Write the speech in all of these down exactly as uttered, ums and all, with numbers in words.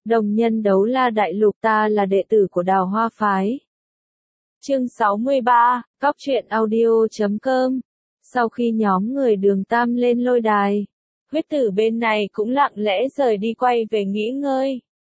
Đồng nhân đấu la đại lục, ta là đệ tử của Đào Hoa Phái. Chương sáu mươi ba, Cóc truyện audio chấm com. Sau khi nhóm người Đường Tam lên lôi đài, huyết tử bên này cũng lặng lẽ rời đi quay về nghỉ ngơi.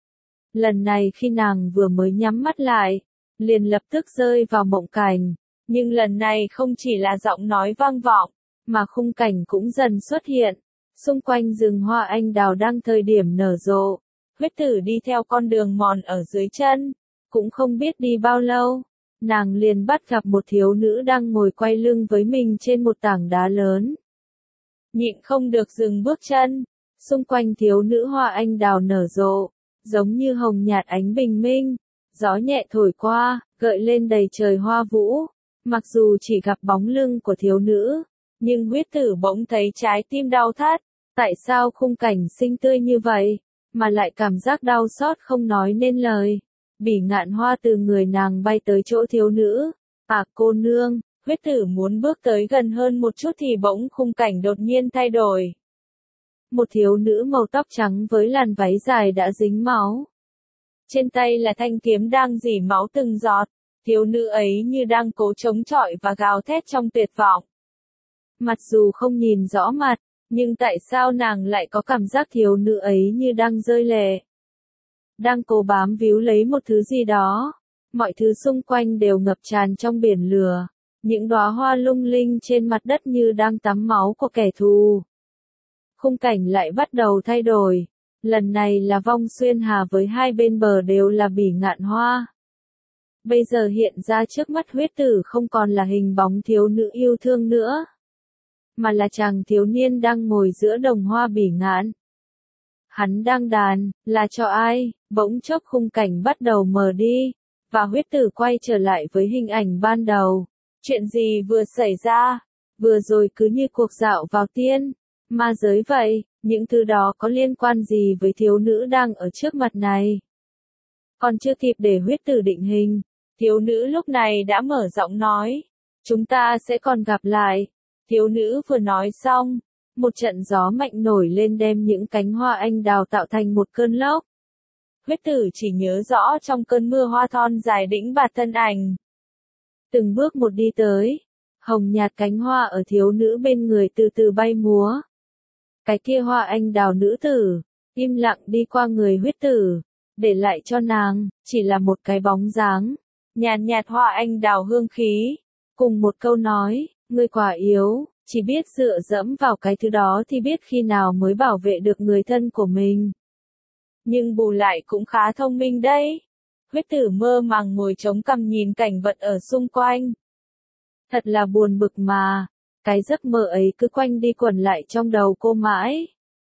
Lần này khi nàng vừa mới nhắm mắt lại, liền lập tức rơi vào mộng cảnh, nhưng lần này không chỉ là giọng nói vang vọng, mà khung cảnh cũng dần xuất hiện. Xung quanh rừng hoa anh đào đang thời điểm nở rộ, huyết tử đi theo con đường mòn ở dưới chân, cũng không biết đi bao lâu, nàng liền bắt gặp một thiếu nữ đang ngồi quay lưng với mình trên một tảng đá lớn. Nhịn không được dừng bước chân, xung quanh thiếu nữ hoa anh đào nở rộ, giống như hồng nhạt ánh bình minh, gió nhẹ thổi qua, gợi lên đầy trời hoa vũ. Mặc dù chỉ gặp bóng lưng của thiếu nữ, nhưng huyết tử bỗng thấy trái tim đau thắt. Tại sao khung cảnh xinh tươi như vậy, mà lại cảm giác đau xót không nói nên lời. Bỉ ngạn hoa từ người nàng bay tới chỗ thiếu nữ. À cô nương, huyết tử muốn bước tới gần hơn một chút thì bỗng khung cảnh đột nhiên thay đổi. Một thiếu nữ màu tóc trắng với làn váy dài đã dính máu. Trên tay là thanh kiếm đang rỉ máu từng giọt. Thiếu nữ ấy như đang cố chống chọi và gào thét trong tuyệt vọng. Mặc dù không nhìn rõ mặt, nhưng tại sao nàng lại có cảm giác thiếu nữ ấy như đang rơi lệ? Đang cố bám víu lấy một thứ gì đó. Mọi thứ xung quanh đều ngập tràn trong biển lửa. Những đóa hoa lung linh trên mặt đất như đang tắm máu của kẻ thù. Khung cảnh lại bắt đầu thay đổi. Lần này là vong xuyên hà với hai bên bờ đều là bỉ ngạn hoa. Bây giờ hiện ra trước mắt huyết tử không còn là hình bóng thiếu nữ yêu thương nữa, mà là chàng thiếu niên đang ngồi giữa đồng hoa bỉ ngạn. Hắn đang đàn, là cho ai? Bỗng chốc khung cảnh bắt đầu mờ đi, và huyết tử quay trở lại với hình ảnh ban đầu. Chuyện gì vừa xảy ra? Vừa rồi cứ như cuộc dạo vào tiên, ma giới vậy, những thứ đó có liên quan gì với thiếu nữ đang ở trước mặt này? Còn chưa kịp để huyết tử định hình, thiếu nữ lúc này đã mở giọng nói. Chúng ta sẽ còn gặp lại. Thiếu nữ vừa nói xong, một trận gió mạnh nổi lên đem những cánh hoa anh đào tạo thành một cơn lốc. Huyết tử chỉ nhớ rõ trong cơn mưa hoa thon dài đĩnh bạt thân ảnh. Từng bước một đi tới, hồng nhạt cánh hoa ở thiếu nữ bên người từ từ bay múa. Cái kia hoa anh đào nữ tử, im lặng đi qua người huyết tử, để lại cho nàng, chỉ là một cái bóng dáng, nhàn nhạt hoa anh đào hương khí, cùng một câu nói, ngươi quá yếu, chỉ biết dựa dẫm vào cái thứ đó thì biết khi nào mới bảo vệ được người thân của mình. Nhưng bù lại cũng khá thông minh đấy. Huyết tử mơ màng ngồi chống cằm nhìn cảnh vật ở xung quanh. Thật là buồn bực mà, cái giấc mơ ấy cứ quanh đi quẩn lại trong đầu cô mãi.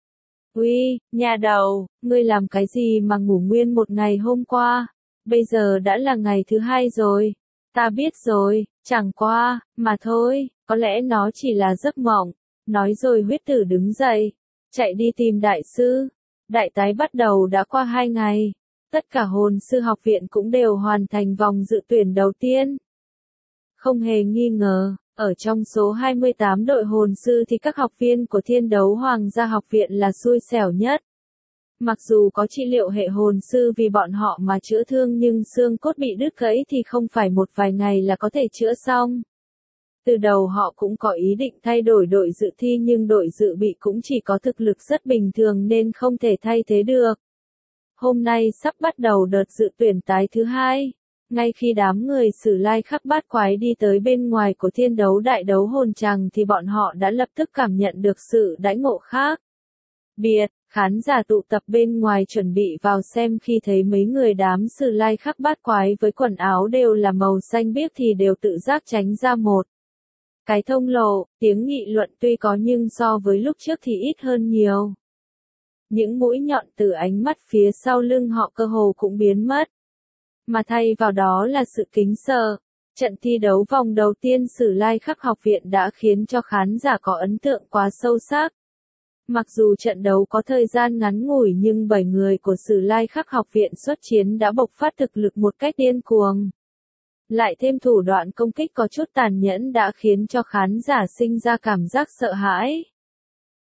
Uy, nhà đầu, ngươi làm cái gì mà ngủ nguyên một ngày hôm qua? Bây giờ đã là ngày thứ hai rồi. Ta biết rồi, chẳng qua, mà thôi, có lẽ nó chỉ là giấc mộng. Nói rồi huyết tử đứng dậy, chạy đi tìm đại sư. Đại tái bắt đầu đã qua hai ngày. Tất cả hồn sư học viện cũng đều hoàn thành vòng dự tuyển đầu tiên. Không hề nghi ngờ, ở trong số hai mươi tám đội hồn sư thì các học viên của Thiên Đấu Hoàng gia học viện là xui xẻo nhất. Mặc dù có trị liệu hệ hồn sư vì bọn họ mà chữa thương nhưng xương cốt bị đứt gãy thì không phải một vài ngày là có thể chữa xong. Từ đầu họ cũng có ý định thay đổi đội dự thi nhưng đội dự bị cũng chỉ có thực lực rất bình thường nên không thể thay thế được. Hôm nay sắp bắt đầu đợt dự tuyển tái thứ hai. Ngay khi đám người Sử Lai Khắc Bát Quái đi tới bên ngoài của Thiên Đấu Đại Đấu Hồn Tràng thì bọn họ đã lập tức cảm nhận được sự đãi ngộ khác biệt. Khán giả tụ tập bên ngoài chuẩn bị vào xem khi thấy mấy người đám Sử Lai Khắc Bát Quái với quần áo đều là màu xanh biếc thì đều tự giác tránh ra một cái thông lộ. Tiếng nghị luận tuy có nhưng so với lúc trước thì ít hơn nhiều. Những mũi nhọn từ ánh mắt phía sau lưng họ cơ hồ cũng biến mất, mà thay vào đó là sự kính sợ. Trận thi đấu vòng đầu tiên Sử Lai Khắc học viện đã khiến cho khán giả có ấn tượng quá sâu sắc. Mặc dù trận đấu có thời gian ngắn ngủi nhưng bảy người của Sử Lai Khắc học viện xuất chiến đã bộc phát thực lực một cách điên cuồng. Lại thêm thủ đoạn công kích có chút tàn nhẫn đã khiến cho khán giả sinh ra cảm giác sợ hãi.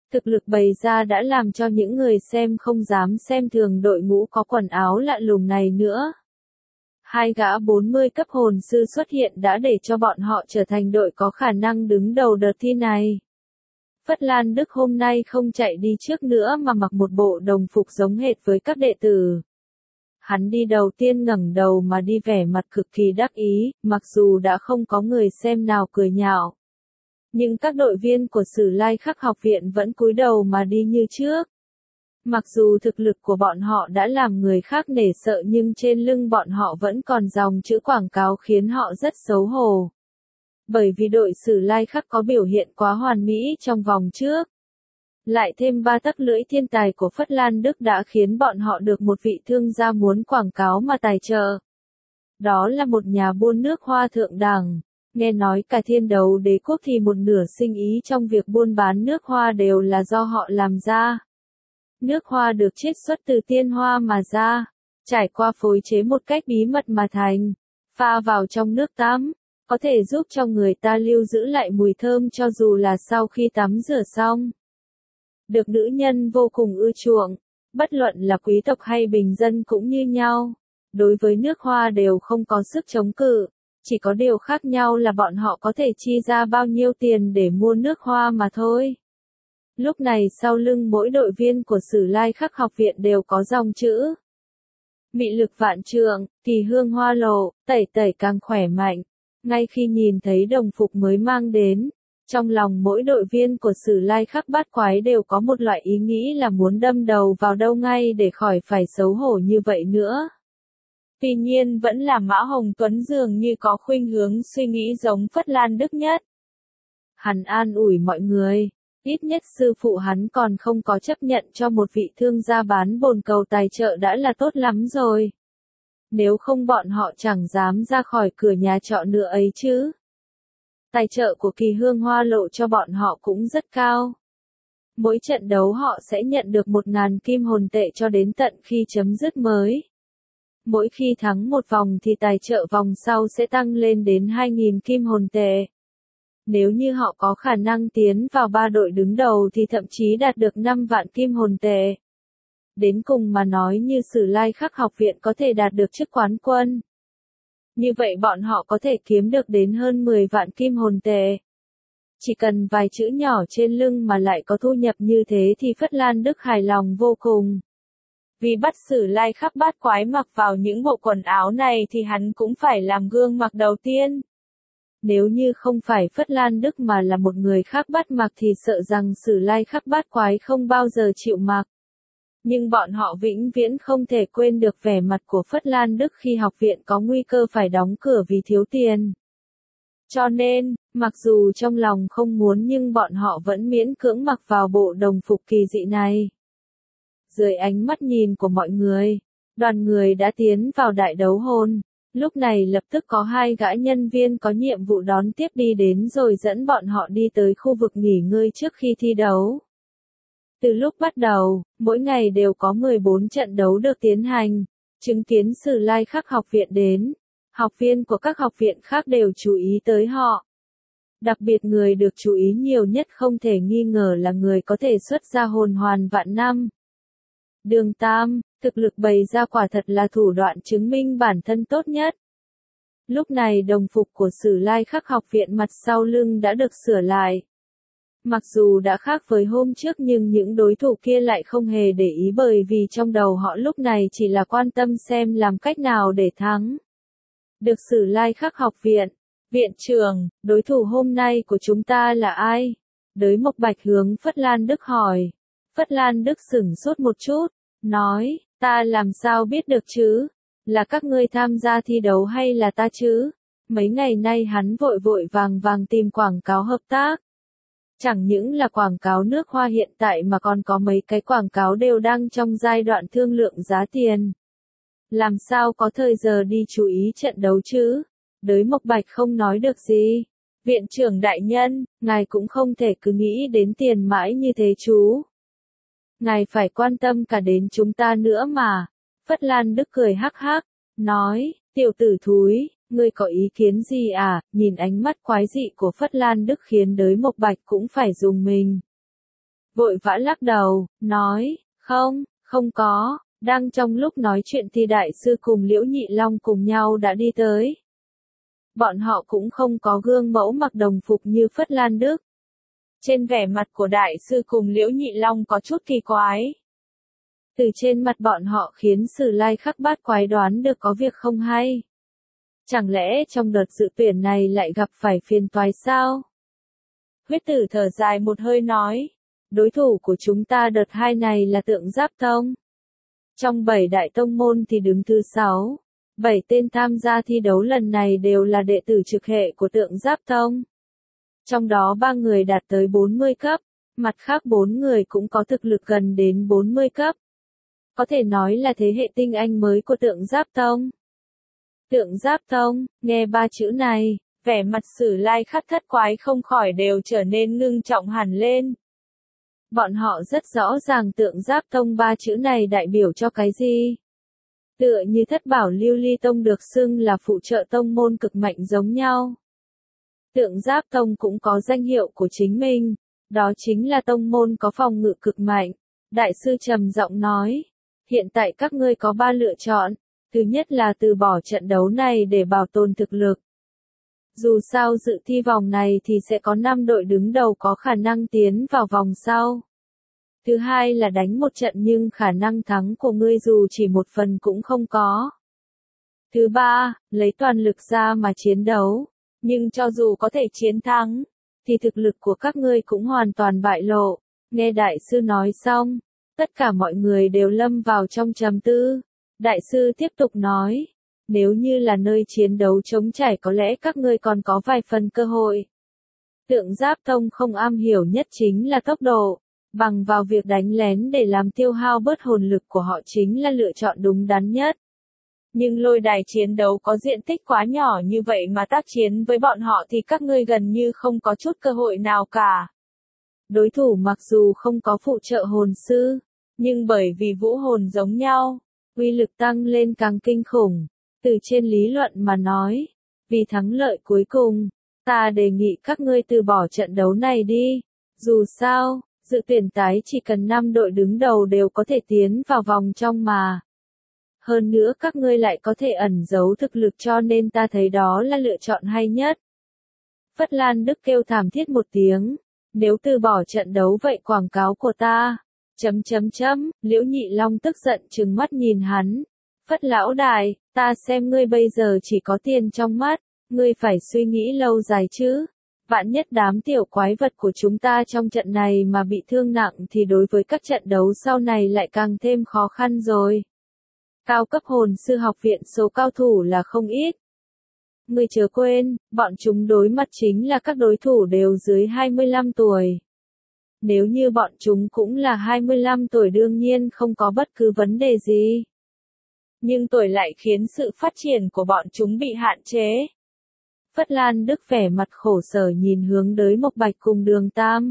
Thực lực bày ra đã làm cho những người xem không dám xem thường đội ngũ có quần áo lạ lùng này nữa. Hai gã bốn mươi cấp hồn sư xuất hiện đã để cho bọn họ trở thành đội có khả năng đứng đầu đợt thi này. Phất Lan Đức hôm nay không chạy đi trước nữa mà mặc một bộ đồng phục giống hệt với các đệ tử. Hắn đi đầu tiên ngẩng đầu mà đi vẻ mặt cực kỳ đắc ý, mặc dù đã không có người xem nào cười nhạo. Nhưng các đội viên của Sử Lai Khắc học viện vẫn cúi đầu mà đi như trước. Mặc dù thực lực của bọn họ đã làm người khác nể sợ nhưng trên lưng bọn họ vẫn còn dòng chữ quảng cáo khiến họ rất xấu hổ. Bởi vì đội Sử Lai Khắc có biểu hiện quá hoàn mỹ trong vòng trước. Lại thêm ba tấc lưỡi thiên tài của Phất Lan Đức đã khiến bọn họ được một vị thương gia muốn quảng cáo mà tài trợ. Đó là một nhà buôn nước hoa thượng đẳng. Nghe nói cả Thiên Đấu Đế quốc thì một nửa sinh ý trong việc buôn bán nước hoa đều là do họ làm ra. Nước hoa được chiết xuất từ tiên hoa mà ra, trải qua phối chế một cách bí mật mà thành, pha vào trong nước tắm, có thể giúp cho người ta lưu giữ lại mùi thơm cho dù là sau khi tắm rửa xong. Được nữ nhân vô cùng ưa chuộng, bất luận là quý tộc hay bình dân cũng như nhau. Đối với nước hoa đều không có sức chống cự, chỉ có điều khác nhau là bọn họ có thể chi ra bao nhiêu tiền để mua nước hoa mà thôi. Lúc này sau lưng mỗi đội viên của Sử Lai Khắc học viện đều có dòng chữ. Mị lực vạn trượng, kỳ hương hoa lộ, tẩy tẩy càng khỏe mạnh. Ngay khi nhìn thấy đồng phục mới mang đến, trong lòng mỗi đội viên của Sử Lai Khắc bát quái đều có một loại ý nghĩ là muốn đâm đầu vào đâu ngay để khỏi phải xấu hổ như vậy nữa. Tuy nhiên vẫn là Mã Hồng Tuấn dường như có khuynh hướng suy nghĩ giống Phất Lan Đức nhất. Hắn an ủi mọi người, ít nhất sư phụ hắn còn không có chấp nhận cho một vị thương gia bán bồn cầu tài trợ đã là tốt lắm rồi. Nếu không bọn họ chẳng dám ra khỏi cửa nhà trọ nữa ấy chứ. Tài trợ của Kỳ Hương Hoa Lộ cho bọn họ cũng rất cao. Mỗi trận đấu họ sẽ nhận được một ngàn kim hồn tệ cho đến tận khi chấm dứt mới. Mỗi khi thắng một vòng thì tài trợ vòng sau sẽ tăng lên đến hai nghìn kim hồn tệ. Nếu như họ có khả năng tiến vào ba đội đứng đầu thì thậm chí đạt được năm vạn kim hồn tệ. Đến cùng mà nói như Sử Lai Khắc học viện có thể đạt được chức quán quân. Như vậy bọn họ có thể kiếm được đến hơn mười vạn kim hồn tệ. Chỉ cần vài chữ nhỏ trên lưng mà lại có thu nhập như thế thì Phất Lan Đức hài lòng vô cùng. Vì bắt Sử Lai Khắc bát quái mặc vào những bộ quần áo này thì hắn cũng phải làm gương mặc đầu tiên. Nếu như không phải Phất Lan Đức mà là một người khác bắt mặc thì sợ rằng Sử Lai Khắc bát quái không bao giờ chịu mặc. Nhưng bọn họ vĩnh viễn không thể quên được vẻ mặt của Phất Lan Đức khi học viện có nguy cơ phải đóng cửa vì thiếu tiền. Cho nên, mặc dù trong lòng không muốn nhưng bọn họ vẫn miễn cưỡng mặc vào bộ đồng phục kỳ dị này. Dưới ánh mắt nhìn của mọi người, đoàn người đã tiến vào đại đấu hồn. Lúc này lập tức có hai gã nhân viên có nhiệm vụ đón tiếp đi đến rồi dẫn bọn họ đi tới khu vực nghỉ ngơi trước khi thi đấu. Từ lúc bắt đầu, mỗi ngày đều có mười bốn trận đấu được tiến hành, chứng kiến Sử Lai Khắc học viện đến. Học viên của các học viện khác đều chú ý tới họ. Đặc biệt người được chú ý nhiều nhất không thể nghi ngờ là người có thể xuất ra hồn hoàn vạn năm. Đường Tam, thực lực bày ra quả thật là thủ đoạn chứng minh bản thân tốt nhất. Lúc này đồng phục của Sử Lai Khắc học viện mặt sau lưng đã được sửa lại. Mặc dù đã khác với hôm trước nhưng những đối thủ kia lại không hề để ý bởi vì trong đầu họ lúc này chỉ là quan tâm xem làm cách nào để thắng. Được Sử Lai Khắc học viện, viện trưởng, đối thủ hôm nay của chúng ta là ai? Đới Mộc Bạch hướng Phất Lan Đức hỏi. Phất Lan Đức sửng sốt một chút, nói, ta làm sao biết được chứ? Là các ngươi tham gia thi đấu hay là ta chứ? Mấy ngày nay hắn vội vội vàng vàng tìm quảng cáo hợp tác. Chẳng những là quảng cáo nước hoa hiện tại mà còn có mấy cái quảng cáo đều đang trong giai đoạn thương lượng giá tiền. Làm sao có thời giờ đi chú ý trận đấu chứ? Đới Mộc Bạch không nói được gì. Viện trưởng đại nhân, ngài cũng không thể cứ nghĩ đến tiền mãi như thế chú. Ngài phải quan tâm cả đến chúng ta nữa mà. Phất Lan Đức cười hắc hắc, nói, tiểu tử thúi, ngươi có ý kiến gì à? Nhìn ánh mắt quái dị của Phất Lan Đức khiến Đới Mộc Bạch cũng phải dùng mình. vội vã lắc đầu, nói, không, không có. Đang trong lúc nói chuyện thì đại sư cùng Liễu Nhị Long cùng nhau đã đi tới. Bọn họ cũng không có gương mẫu mặc đồng phục như Phất Lan Đức. Trên vẻ mặt của đại sư cùng Liễu Nhị Long có chút kỳ quái. Từ trên mặt bọn họ khiến Sử Lai Khắc Bát Quái đoán được có việc không hay. Chẳng lẽ trong đợt dự tuyển này lại gặp phải phiền toái sao? Huyết Tử thở dài một hơi nói, đối thủ của chúng ta đợt hai này là Tượng Giáp Tông. Trong bảy đại tông môn thì đứng thứ sáu, bảy tên tham gia thi đấu lần này đều là đệ tử trực hệ của Tượng Giáp Tông. Trong đó ba người đạt tới bốn mươi cấp, mặt khác bốn người cũng có thực lực gần đến bốn mươi cấp. Có thể nói là thế hệ tinh anh mới của Tượng Giáp Tông. Tượng Giáp Tông, nghe ba chữ này, vẻ mặt Sử Lai Khắc thất quái không khỏi đều trở nên ngưng trọng hẳn lên. Bọn họ rất rõ ràng Tượng Giáp Tông ba chữ này đại biểu cho cái gì. Tựa như Thất Bảo Lưu Ly Tông được xưng là phụ trợ tông môn cực mạnh giống nhau. Tượng Giáp Tông cũng có danh hiệu của chính mình, đó chính là tông môn có phòng ngự cực mạnh. Đại sư trầm giọng nói, hiện tại các ngươi có ba lựa chọn, thứ nhất là từ bỏ trận đấu này để bảo tồn thực lực. Dù sao dự thi vòng này thì sẽ có năm đội đứng đầu có khả năng tiến vào vòng sau. Thứ hai là đánh một trận nhưng khả năng thắng của ngươi dù chỉ một phần cũng không có. Thứ ba, lấy toàn lực ra mà chiến đấu, nhưng cho dù có thể chiến thắng, thì thực lực của các ngươi cũng hoàn toàn bại lộ. Nghe đại sư nói xong, tất cả mọi người đều lâm vào trong trầm tư. Đại sư tiếp tục nói, nếu như là nơi chiến đấu trống trải có lẽ các ngươi còn có vài phần cơ hội. Tượng Giáp Tông không am hiểu nhất chính là tốc độ, bằng vào việc đánh lén để làm tiêu hao bớt hồn lực của họ chính là lựa chọn đúng đắn nhất. Nhưng lôi đài chiến đấu có diện tích quá nhỏ như vậy mà tác chiến với bọn họ thì các ngươi gần như không có chút cơ hội nào cả. Đối thủ mặc dù không có phụ trợ hồn sư, nhưng bởi vì vũ hồn giống nhau, uy lực tăng lên càng kinh khủng. Từ trên lý luận mà nói, vì thắng lợi cuối cùng, ta đề nghị các ngươi từ bỏ trận đấu này đi. Dù sao, dự tuyển tái chỉ cần năm đội đứng đầu đều có thể tiến vào vòng trong mà. Hơn nữa các ngươi lại có thể ẩn giấu thực lực cho nên ta thấy đó là lựa chọn hay nhất. Phất Lan Đức kêu thảm thiết một tiếng, nếu từ bỏ trận đấu vậy quảng cáo của ta. Chấm chấm chấm, Liễu Nhị Long tức giận trừng mắt nhìn hắn. Phất lão đại, ta xem ngươi bây giờ chỉ có tiền trong mắt, ngươi phải suy nghĩ lâu dài chứ. Vạn nhất đám tiểu quái vật của chúng ta trong trận này mà bị thương nặng thì đối với các trận đấu sau này lại càng thêm khó khăn rồi. Cao cấp hồn sư học viện số cao thủ là không ít. Ngươi chớ quên, bọn chúng đối mặt chính là các đối thủ đều dưới hai mươi lăm tuổi. Nếu như bọn chúng cũng là hai mươi lăm tuổi đương nhiên không có bất cứ vấn đề gì. Nhưng tuổi lại khiến sự phát triển của bọn chúng bị hạn chế. Phất Lan Đức vẻ mặt khổ sở nhìn hướng Đới Mộc Bạch cùng Đường Tam.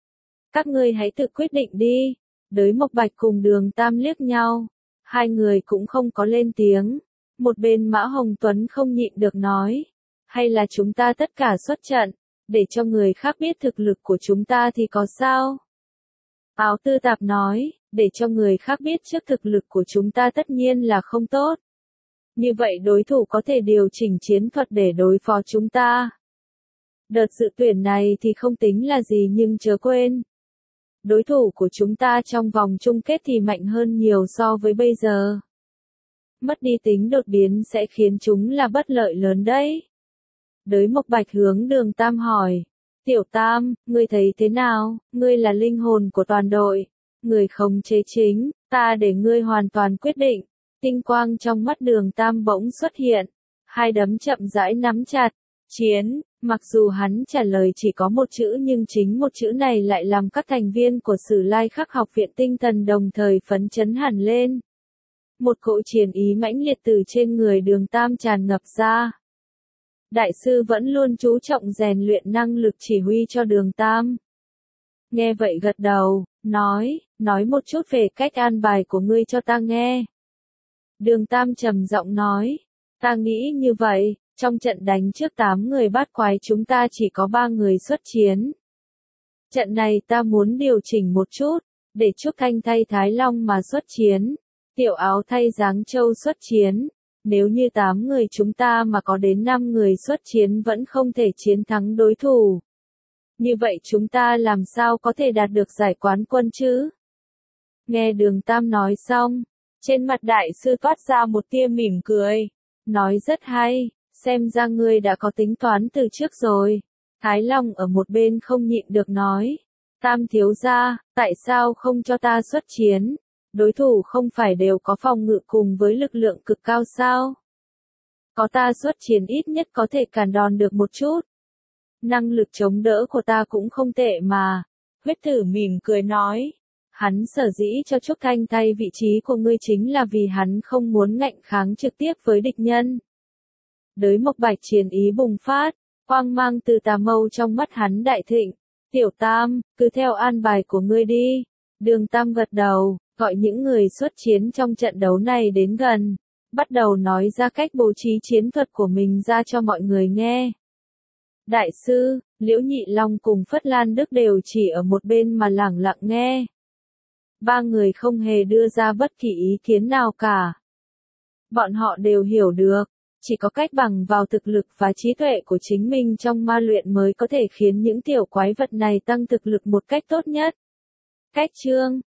Các ngươi hãy tự quyết định đi. Đới Mộc Bạch cùng Đường Tam liếc nhau. Hai người cũng không có lên tiếng. Một bên Mã Hồng Tuấn không nhịn được nói. Hay là chúng ta tất cả xuất trận, để cho người khác biết thực lực của chúng ta thì có sao? Áo Tư Tạp nói, để cho người khác biết trước thực lực của chúng ta tất nhiên là không tốt. Như vậy đối thủ có thể điều chỉnh chiến thuật để đối phó chúng ta. Đợt dự tuyển này thì không tính là gì nhưng chớ quên. Đối thủ của chúng ta trong vòng chung kết thì mạnh hơn nhiều so với bây giờ. Mất đi tính đột biến sẽ khiến chúng là bất lợi lớn đấy. Đới Mộc Bạch hướng Đường Tam hỏi. Tiểu Tam, ngươi thấy thế nào? Ngươi là linh hồn của toàn đội. Người khống chế chính, ta để ngươi hoàn toàn quyết định. Tinh quang trong mắt Đường Tam bỗng xuất hiện. Hai đấm chậm rãi nắm chặt. Chiến, mặc dù hắn trả lời chỉ có một chữ nhưng chính một chữ này lại làm các thành viên của Sử Lai Khắc học viện tinh thần đồng thời phấn chấn hẳn lên. Một cỗ chiến ý mãnh liệt từ trên người Đường Tam tràn ngập ra. Đại sư vẫn luôn chú trọng rèn luyện năng lực chỉ huy cho Đường Tam. Nghe vậy gật đầu, nói, nói một chút về cách an bài của ngươi cho ta nghe. Đường Tam trầm giọng nói, ta nghĩ như vậy, trong trận đánh trước tám người bát quái chúng ta chỉ có ba người xuất chiến. Trận này ta muốn điều chỉnh một chút, để Trúc Thanh thay Thái Long mà xuất chiến, Tiểu Áo thay Giáng Châu xuất chiến. Nếu như tám người chúng ta mà có đến năm người xuất chiến vẫn không thể chiến thắng đối thủ. Như vậy chúng ta làm sao có thể đạt được giải quán quân chứ? Nghe Đường Tam nói xong, trên mặt đại sư toát ra một tia mỉm cười, nói rất hay, xem ra ngươi đã có tính toán từ trước rồi. Thái Long ở một bên không nhịn được nói, Tam thiếu gia, tại sao không cho ta xuất chiến? Đối thủ không phải đều có phòng ngự cùng với lực lượng cực cao sao? Có ta xuất chiến ít nhất có thể cản đòn được một chút. Năng lực chống đỡ của ta cũng không tệ mà. Huyết Tử mỉm cười nói. Hắn sở dĩ cho Trúc Thanh thay vị trí của ngươi chính là vì hắn không muốn ngạnh kháng trực tiếp với địch nhân. Đới Mộc Bạch chiến ý bùng phát, quang mang từ tà mâu trong mắt hắn đại thịnh. Tiểu Tam, cứ theo an bài của ngươi đi. Đường Tam gật đầu, gọi những người xuất chiến trong trận đấu này đến gần, bắt đầu nói ra cách bố trí chiến thuật của mình ra cho mọi người nghe. Đại sư, Liễu Nhị Long cùng Phất Lan Đức đều chỉ ở một bên mà lẳng lặng nghe. Ba người không hề đưa ra bất kỳ ý kiến nào cả. Bọn họ đều hiểu được, chỉ có cách bằng vào thực lực và trí tuệ của chính mình trong ma luyện mới có thể khiến những tiểu quái vật này tăng thực lực một cách tốt nhất. Cách chương